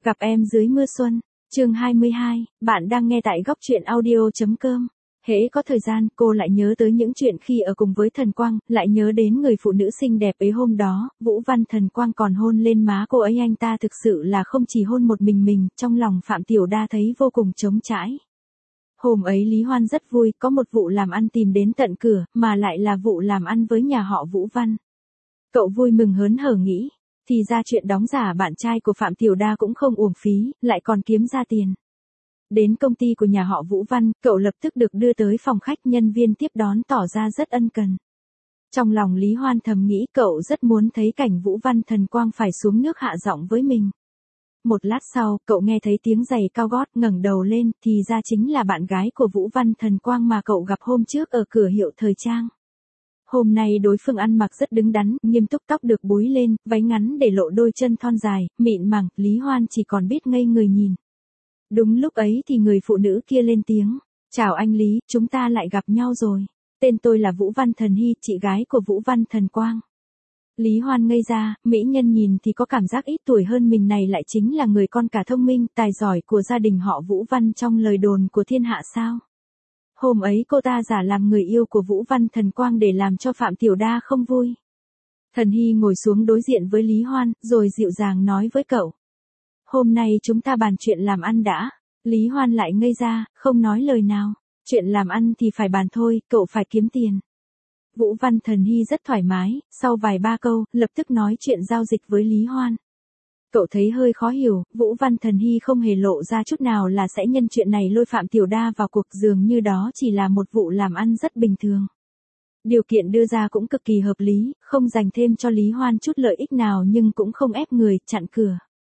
Gặp em dưới mưa xuân, chương 22, bạn đang nghe tại góc truyện audio.com. Hễ có thời gian, cô lại nhớ tới những chuyện khi ở cùng với Thần Quang, lại nhớ đến người phụ nữ xinh đẹp ấy hôm đó, Vũ Văn Thần Quang còn hôn lên má cô ấy, anh ta thực sự là không chỉ hôn một mình, trong lòng Phạm Tiểu Đa thấy vô cùng trống trải. Hôm ấy Lý Hoan rất vui, có một vụ làm ăn tìm đến tận cửa, mà lại là vụ làm ăn với nhà họ Vũ Văn. Cậu vui mừng hớn hở nghĩ, thì ra chuyện đóng giả bạn trai của Phạm Tiểu Đa cũng không uổng phí, lại còn kiếm ra tiền. Đến công ty của nhà họ Vũ Văn, cậu lập tức được đưa tới phòng khách, nhân viên tiếp đón tỏ ra rất ân cần. Trong lòng Lý Hoan thầm nghĩ cậu rất muốn thấy cảnh Vũ Văn Thần Quang phải xuống nước hạ giọng với mình. Một lát sau, cậu nghe thấy tiếng giày cao gót, ngẩng đầu lên, thì ra chính là bạn gái của Vũ Văn Thần Quang mà cậu gặp hôm trước ở cửa hiệu thời trang. Hôm nay đối phương ăn mặc rất đứng đắn, nghiêm túc, tóc được búi lên, váy ngắn để lộ đôi chân thon dài, mịn màng, Lý Hoan chỉ còn biết ngây người nhìn. Đúng lúc ấy thì người phụ nữ kia lên tiếng, chào anh Lý, chúng ta lại gặp nhau rồi. Tên tôi là Vũ Văn Thần Hy, chị gái của Vũ Văn Thần Quang. Lý Hoan ngây ra, mỹ nhân nhìn thì có cảm giác ít tuổi hơn mình này lại chính là người con cả thông minh, tài giỏi của gia đình họ Vũ Văn trong lời đồn của thiên hạ sao. Hôm ấy cô ta giả làm người yêu của Vũ Văn Thần Quang để làm cho Phạm Tiểu Đa không vui. Thần Hy ngồi xuống đối diện với Lý Hoan, rồi dịu dàng nói với cậu. Hôm nay chúng ta bàn chuyện làm ăn đã. Lý Hoan lại ngây ra, không nói lời nào. Chuyện làm ăn thì phải bàn thôi, cậu phải kiếm tiền. Vũ Văn Thần Hy rất thoải mái, sau vài ba câu, lập tức nói chuyện giao dịch với Lý Hoan. Cậu thấy hơi khó hiểu, Vũ Văn Thần Hy không hề lộ ra chút nào là sẽ nhân chuyện này lôi Phạm Tiểu Đa vào cuộc, dường như đó chỉ là một vụ làm ăn rất bình thường. Điều kiện đưa ra cũng cực kỳ hợp lý, không dành thêm cho Lý Hoan chút lợi ích nào nhưng cũng không ép người, chặn cửa.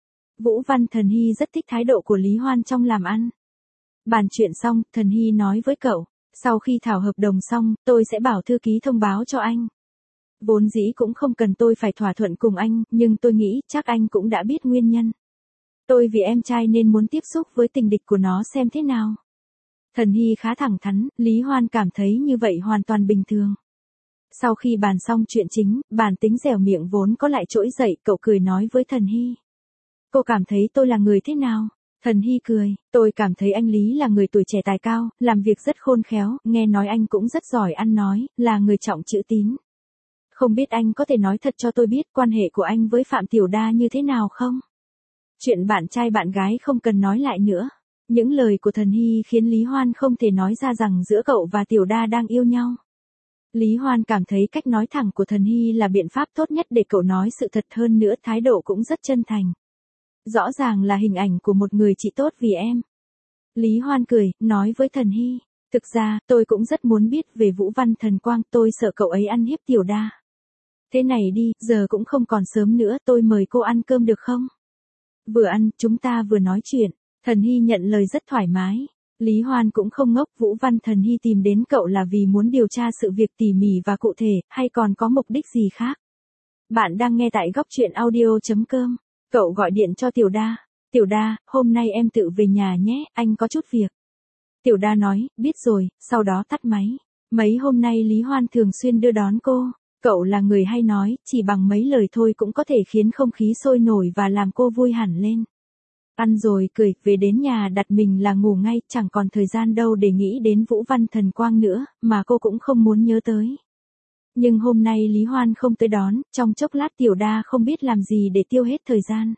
Vũ Văn Thần Hy rất thích thái độ của Lý Hoan trong làm ăn. Bàn chuyện xong, Thần Hy nói với cậu, sau khi thảo hợp đồng xong, tôi sẽ bảo thư ký thông báo cho anh. Vốn dĩ cũng không cần tôi phải thỏa thuận cùng anh, nhưng tôi nghĩ chắc anh cũng đã biết nguyên nhân. Tôi vì em trai nên muốn tiếp xúc với tình địch của nó xem thế nào. Thần Hy khá thẳng thắn, Lý Hoan cảm thấy như vậy hoàn toàn bình thường. Sau khi bàn xong chuyện chính, bản tính dẻo miệng vốn có lại trỗi dậy, cậu cười nói với Thần Hy. Cô cảm thấy tôi là người thế nào? Thần Hy cười, tôi cảm thấy anh Lý là người tuổi trẻ tài cao, làm việc rất khôn khéo, nghe nói anh cũng rất giỏi ăn nói, là người trọng chữ tín. Không biết anh có thể nói thật cho tôi biết quan hệ của anh với Phạm Tiểu Đa như thế nào không? Chuyện bạn trai bạn gái không cần nói lại nữa. Những lời của Thần Hy khiến Lý Hoan không thể nói ra rằng giữa cậu và Tiểu Đa đang yêu nhau. Lý Hoan cảm thấy cách nói thẳng của Thần Hy là biện pháp tốt nhất để cậu nói sự thật, hơn nữa thái độ cũng rất chân thành. Rõ ràng là hình ảnh của một người chị tốt vì em. Lý Hoan cười, nói với Thần Hy, thực ra, tôi cũng rất muốn biết về Vũ Văn Thần Quang, tôi sợ cậu ấy ăn hiếp Tiểu Đa. Thế này đi, giờ cũng không còn sớm nữa, tôi mời cô ăn cơm được không? Vừa ăn, chúng ta vừa nói chuyện. Thần Hy nhận lời rất thoải mái. Lý Hoan cũng không ngốc, Vũ Văn Thần Hy tìm đến cậu là vì muốn điều tra sự việc tỉ mỉ và cụ thể, hay còn có mục đích gì khác? Bạn đang nghe tại góc truyện audio.com. Cậu gọi điện cho Tiểu Đa. Tiểu Đa, hôm nay em tự về nhà nhé, anh có chút việc. Tiểu Đa nói, biết rồi, sau đó tắt máy. Mấy hôm nay Lý Hoan thường xuyên đưa đón cô. Cậu là người hay nói, chỉ bằng mấy lời thôi cũng có thể khiến không khí sôi nổi và làm cô vui hẳn lên. Ăn rồi cười, về đến nhà đặt mình là ngủ ngay, chẳng còn thời gian đâu để nghĩ đến Vũ Văn Thần Quang nữa, mà cô cũng không muốn nhớ tới. Nhưng hôm nay Lý Hoan không tới đón, trong chốc lát Tiểu Đa không biết làm gì để tiêu hết thời gian.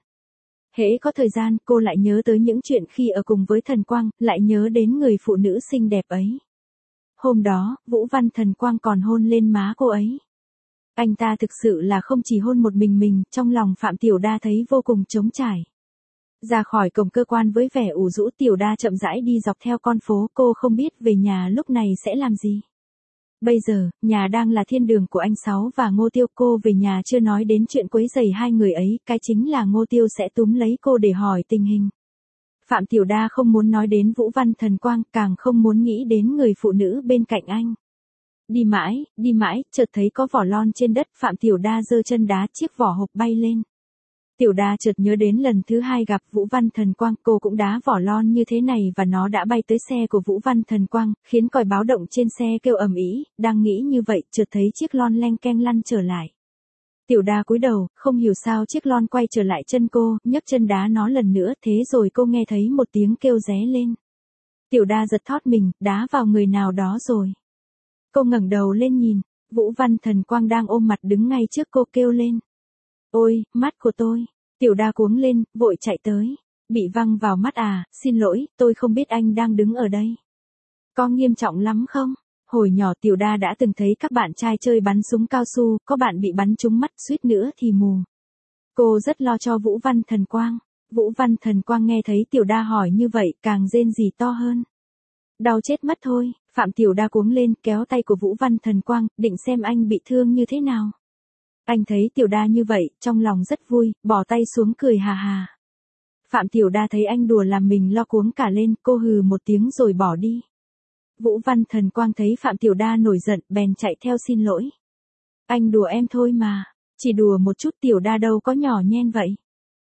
Hễ có thời gian, cô lại nhớ tới những chuyện khi ở cùng với Thần Quang, lại nhớ đến người phụ nữ xinh đẹp ấy. Hôm đó, Vũ Văn Thần Quang còn hôn lên má cô ấy. Anh ta thực sự là không chỉ hôn một mình, trong lòng Phạm Tiểu Đa thấy vô cùng trống trải. Ra khỏi cổng cơ quan với vẻ ủ rũ, Tiểu Đa chậm rãi đi dọc theo con phố, cô không biết về nhà lúc này sẽ làm gì. Bây giờ, nhà đang là thiên đường của anh Sáu và Ngô Tiêu, cô về nhà chưa nói đến chuyện quấy rầy hai người ấy, cái chính là Ngô Tiêu sẽ túm lấy cô để hỏi tình hình. Phạm Tiểu Đa không muốn nói đến Vũ Văn Thần Quang, càng không muốn nghĩ đến người phụ nữ bên cạnh anh. Đi mãi, chợt thấy có vỏ lon trên đất, Phạm Tiểu Đa giơ chân đá chiếc vỏ hộp bay lên. Tiểu Đa chợt nhớ đến lần thứ hai gặp Vũ Văn Thần Quang, cô cũng đá vỏ lon như thế này và nó đã bay tới xe của Vũ Văn Thần Quang, khiến còi báo động trên xe kêu ầm ĩ, đang nghĩ như vậy, chợt thấy chiếc lon leng keng lăn trở lại. Tiểu đa cúi đầu, không hiểu sao chiếc lon quay trở lại chân cô, nhấc chân đá nó lần nữa, thế rồi cô nghe thấy một tiếng kêu ré lên. Tiểu đa giật thót mình, đá vào người nào đó rồi. Cô ngẩng đầu lên nhìn, Vũ Văn Thần Quang đang ôm mặt đứng ngay trước cô kêu lên. Ôi, mắt của tôi. Tiểu đa cuống lên, vội chạy tới. Bị văng vào mắt à, xin lỗi, tôi không biết anh đang đứng ở đây. Có nghiêm trọng lắm không? Hồi nhỏ Tiểu đa đã từng thấy các bạn trai chơi bắn súng cao su, có bạn bị bắn trúng mắt suýt nữa thì mù. Cô rất lo cho Vũ Văn Thần Quang. Vũ Văn Thần Quang nghe thấy Tiểu đa hỏi như vậy càng rên rỉ to hơn. Đau chết mất thôi, Phạm Tiểu đa cuống lên kéo tay của Vũ Văn Thần Quang, định xem anh bị thương như thế nào. Anh thấy Tiểu đa như vậy, trong lòng rất vui, bỏ tay xuống cười hà hà. Phạm Tiểu đa thấy anh đùa làm mình lo cuống cả lên, cô hừ một tiếng rồi bỏ đi. Vũ Văn Thần Quang thấy Phạm Tiểu đa nổi giận, bèn chạy theo xin lỗi. Anh đùa em thôi mà, chỉ đùa một chút, Tiểu đa đâu có nhỏ nhen vậy.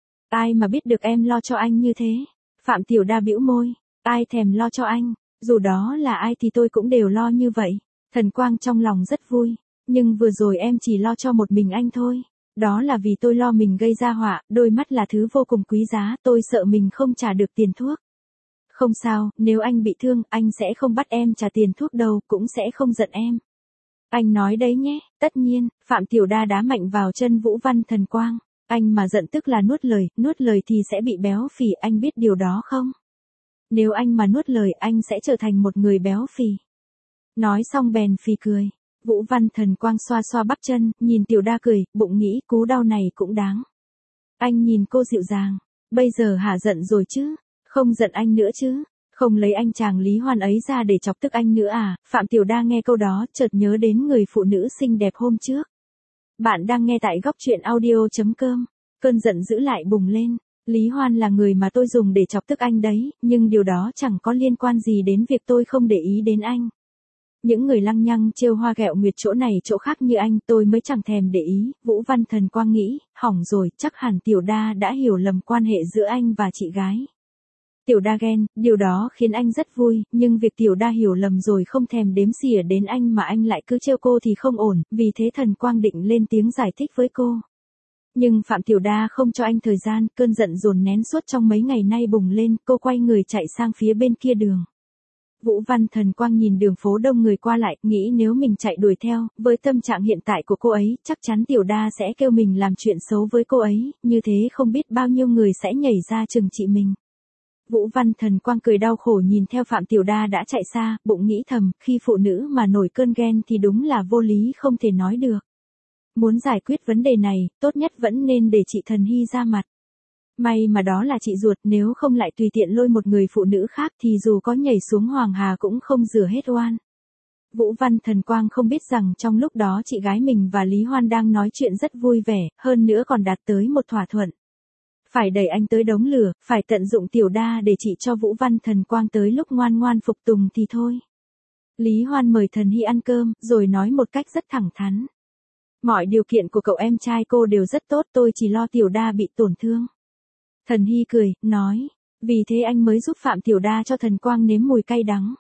Ai mà biết được em lo cho anh như thế. Phạm Tiểu đa bĩu môi, ai thèm lo cho anh, dù đó là ai thì tôi cũng đều lo như vậy. Thần Quang trong lòng rất vui, nhưng vừa rồi em chỉ lo cho một mình anh thôi. Đó là vì tôi lo mình gây ra họa, đôi mắt là thứ vô cùng quý giá, tôi sợ mình không trả được tiền thuốc. Không sao, nếu anh bị thương, anh sẽ không bắt em trả tiền thuốc đâu, cũng sẽ không giận em. Anh nói đấy nhé, tất nhiên, Phạm Tiểu đa đá mạnh vào chân Vũ Văn Thần Quang. Anh mà giận tức là nuốt lời thì sẽ bị béo phì, anh biết điều đó không? Nếu anh mà nuốt lời, anh sẽ trở thành một người béo phì. Nói xong bèn phì cười. Vũ Văn Thần Quang xoa xoa bắp chân, nhìn Tiểu đa cười, bụng nghĩ cú đau này cũng đáng. Anh nhìn cô dịu dàng, bây giờ hả giận rồi chứ, không giận anh nữa chứ, không lấy anh chàng Lý Hoan ấy ra để chọc tức anh nữa à? Phạm Tiểu đa nghe câu đó, chợt nhớ đến người phụ nữ xinh đẹp hôm trước. Bạn đang nghe tại góc truyện audio.com, cơn giận dữ lại bùng lên. Lý Hoan là người mà tôi dùng để chọc tức anh đấy, nhưng điều đó chẳng có liên quan gì đến việc tôi không để ý đến anh. Những người lăng nhăng trêu hoa ghẹo nguyệt chỗ này chỗ khác như anh tôi mới chẳng thèm để ý. Vũ Văn Thần Quang nghĩ, hỏng rồi, chắc hẳn Tiểu đa đã hiểu lầm quan hệ giữa anh và chị gái. Tiểu đa ghen, điều đó khiến anh rất vui, nhưng việc Tiểu đa hiểu lầm rồi không thèm đếm xỉa đến anh mà anh lại cứ trêu cô thì không ổn, vì thế Thần Quang định lên tiếng giải thích với cô. Nhưng Phạm Tiểu đa không cho anh thời gian, cơn giận dồn nén suốt trong mấy ngày nay bùng lên, cô quay người chạy sang phía bên kia đường. Vũ Văn Thần Quang nhìn đường phố đông người qua lại, nghĩ nếu mình chạy đuổi theo, với tâm trạng hiện tại của cô ấy, chắc chắn Tiểu đa sẽ kêu mình làm chuyện xấu với cô ấy, như thế không biết bao nhiêu người sẽ nhảy ra trừng trị mình. Vũ Văn Thần Quang cười đau khổ nhìn theo Phạm Tiểu đa đã chạy xa, bụng nghĩ thầm, khi phụ nữ mà nổi cơn ghen thì đúng là vô lý không thể nói được. Muốn giải quyết vấn đề này, tốt nhất vẫn nên để chị Thần Hy ra mặt. May mà đó là chị ruột, nếu không lại tùy tiện lôi một người phụ nữ khác thì dù có nhảy xuống Hoàng Hà cũng không rửa hết oan. Vũ Văn Thần Quang không biết rằng trong lúc đó chị gái mình và Lý Hoan đang nói chuyện rất vui vẻ, hơn nữa còn đạt tới một thỏa thuận. Phải đẩy anh tới đống lửa, phải tận dụng Tiểu đa để chị cho Vũ Văn Thần Quang tới lúc ngoan ngoan phục tùng thì thôi. Lý Hoan mời Thần Hy ăn cơm, rồi nói một cách rất thẳng thắn. Mọi điều kiện của cậu em trai cô đều rất tốt, tôi chỉ lo Tiểu đa bị tổn thương. Thần Hy cười, nói, vì thế anh mới giúp Phạm Tiểu đa cho Thần Quang nếm mùi cay đắng.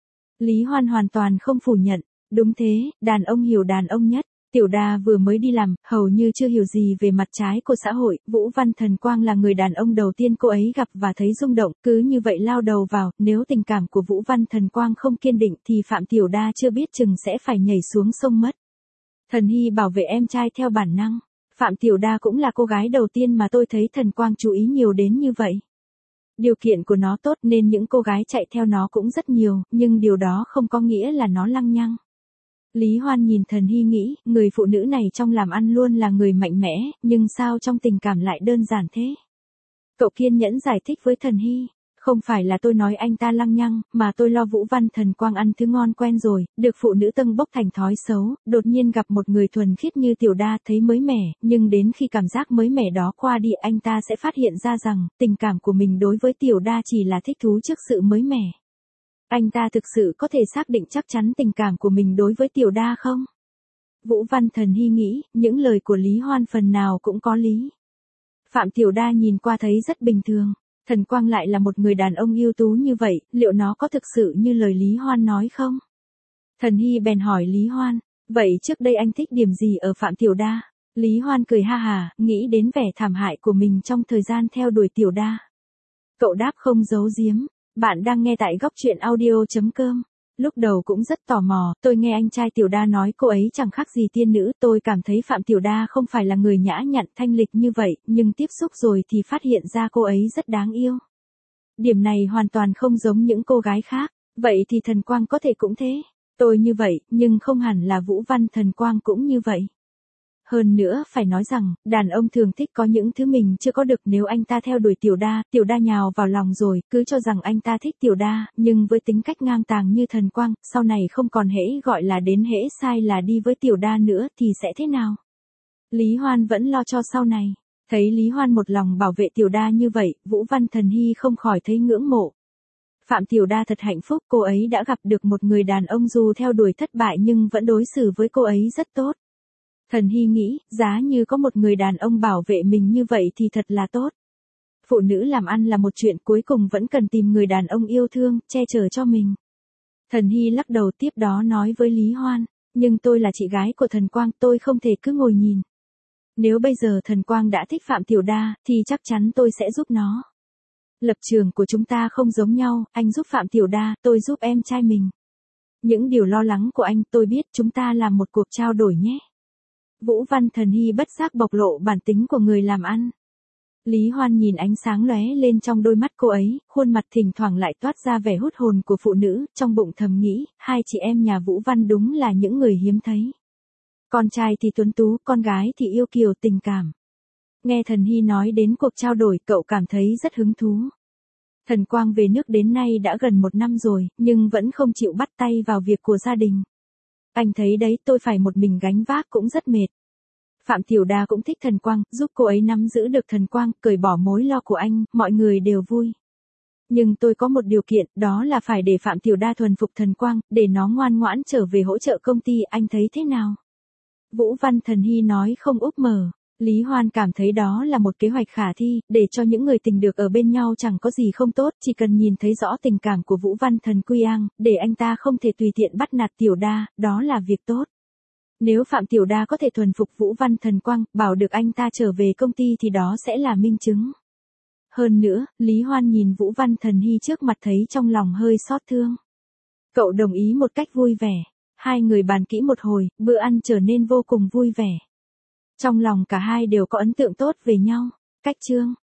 Lý Hoan hoàn toàn không phủ nhận, đúng thế, đàn ông hiểu đàn ông nhất. Tiểu đa vừa mới đi làm, hầu như chưa hiểu gì về mặt trái của xã hội, Vũ Văn Thần Quang là người đàn ông đầu tiên cô ấy gặp và thấy rung động, cứ như vậy lao đầu vào, nếu tình cảm của Vũ Văn Thần Quang không kiên định thì Phạm Tiểu đa chưa biết chừng sẽ phải nhảy xuống sông mất. Thần Hy bảo vệ em trai theo bản năng. Phạm Tiểu đa cũng là cô gái đầu tiên mà tôi thấy Thần Quang chú ý nhiều đến như vậy. Điều kiện của nó tốt nên những cô gái chạy theo nó cũng rất nhiều, nhưng điều đó không có nghĩa là nó lăng nhăng. Lý Hoan nhìn Thần Hy nghĩ, người phụ nữ này trong làm ăn luôn là người mạnh mẽ, nhưng sao trong tình cảm lại đơn giản thế? Cậu kiên nhẫn giải thích với Thần Hy, không phải là tôi nói anh ta lăng nhăng, mà tôi lo Vũ Văn Thần Quang ăn thứ ngon quen rồi, được phụ nữ tâng bốc thành thói xấu, đột nhiên gặp một người thuần khiết như Tiểu đa thấy mới mẻ, nhưng đến khi cảm giác mới mẻ đó qua đi anh ta sẽ phát hiện ra rằng, tình cảm của mình đối với Tiểu đa chỉ là thích thú trước sự mới mẻ. Anh ta thực sự có thể xác định chắc chắn tình cảm của mình đối với Tiểu đa không? Vũ Văn Thần Hy nghĩ, những lời của Lý Hoan phần nào cũng có lý. Phạm Tiểu đa nhìn qua thấy rất bình thường. Thần Quang lại là một người đàn ông ưu tú như vậy, liệu nó có thực sự như lời Lý Hoan nói không? Thần Hy bèn hỏi Lý Hoan, vậy trước đây anh thích điểm gì ở Phạm Tiểu đa? Lý Hoan cười ha hà, nghĩ đến vẻ thảm hại của mình trong thời gian theo đuổi Tiểu Đa. Cậu đáp không giấu giếm, bạn đang nghe tại góc chuyện audio.com. Lúc đầu cũng rất tò mò, tôi nghe anh trai Tiểu Đa nói cô ấy chẳng khác gì tiên nữ, tôi cảm thấy Phạm Tiểu Đa không phải là người nhã nhặn thanh lịch như vậy, nhưng tiếp xúc rồi thì phát hiện ra cô ấy rất đáng yêu. Điểm này hoàn toàn không giống những cô gái khác, vậy thì Thần Quang có thể cũng thế. Tôi như vậy, nhưng không hẳn là Vũ Văn Thần Quang cũng như vậy. Hơn nữa, phải nói rằng, đàn ông thường thích có những thứ mình chưa có được. Nếu anh ta theo đuổi Tiểu Đa nhào vào lòng rồi, cứ cho rằng anh ta thích Tiểu Đa, nhưng với tính cách ngang tàng như Thần Quang, sau này không còn hễ gọi là đến hễ sai là đi với Tiểu Đa nữa thì sẽ thế nào? Lý Hoan vẫn lo cho sau này. Thấy Lý Hoan một lòng bảo vệ Tiểu Đa như vậy, Vũ Văn Thần Hy không khỏi thấy ngưỡng mộ. Phạm Tiểu Đa thật hạnh phúc, cô ấy đã gặp được một người đàn ông dù theo đuổi thất bại nhưng vẫn đối xử với cô ấy rất tốt. Thần Hy nghĩ, giá như có một người đàn ông bảo vệ mình như vậy thì thật là tốt. Phụ nữ làm ăn là một chuyện, cuối cùng vẫn cần tìm người đàn ông yêu thương, che chở cho mình. Thần Hy lắc đầu, tiếp đó nói với Lý Hoan, nhưng tôi là chị gái của Thần Quang, tôi không thể cứ ngồi nhìn. Nếu bây giờ Thần Quang đã thích Phạm Tiểu Đa, thì chắc chắn tôi sẽ giúp nó. Lập trường của chúng ta không giống nhau, anh giúp Phạm Tiểu Đa, tôi giúp em trai mình. Những điều lo lắng của anh tôi biết, chúng ta làm một cuộc trao đổi nhé. Vũ Văn Thần Hy bất giác bộc lộ bản tính của người làm ăn. Lý Hoan nhìn ánh sáng lóe lên trong đôi mắt cô ấy, khuôn mặt thỉnh thoảng lại toát ra vẻ hút hồn của phụ nữ, trong bụng thầm nghĩ, hai chị em nhà Vũ Văn đúng là những người hiếm thấy. Con trai thì tuấn tú, con gái thì yêu kiều tình cảm. Nghe Thần Hy nói đến cuộc trao đổi, cậu cảm thấy rất hứng thú. Thần Quang về nước đến nay đã gần 1 năm rồi, nhưng vẫn không chịu bắt tay vào việc của gia đình. Anh thấy đấy, tôi phải một mình gánh vác cũng rất mệt. Phạm Tiểu Đa cũng thích Thần Quang, giúp cô ấy nắm giữ được Thần Quang, cởi bỏ mối lo của anh, mọi người đều vui. Nhưng tôi có một điều kiện, đó là phải để Phạm Tiểu Đa thuần phục Thần Quang, để nó ngoan ngoãn trở về hỗ trợ công ty, anh thấy thế nào? Vũ Văn Thần Hy nói không úp mở. Lý Hoan cảm thấy đó là một kế hoạch khả thi, để cho những người tình được ở bên nhau chẳng có gì không tốt, chỉ cần nhìn thấy rõ tình cảm của Vũ Văn Thần Quy Ang, để anh ta không thể tùy tiện bắt nạt Tiểu Đa, đó là việc tốt. Nếu Phạm Tiểu Đa có thể thuần phục Vũ Văn Thần Quang, bảo được anh ta trở về công ty thì đó sẽ là minh chứng. Hơn nữa, Lý Hoan nhìn Vũ Văn Thần Hy trước mặt thấy trong lòng hơi xót thương. Cậu đồng ý một cách vui vẻ. Hai người bàn kỹ một hồi, bữa ăn trở nên vô cùng vui vẻ. Trong lòng cả hai đều có ấn tượng tốt về nhau. Cách chương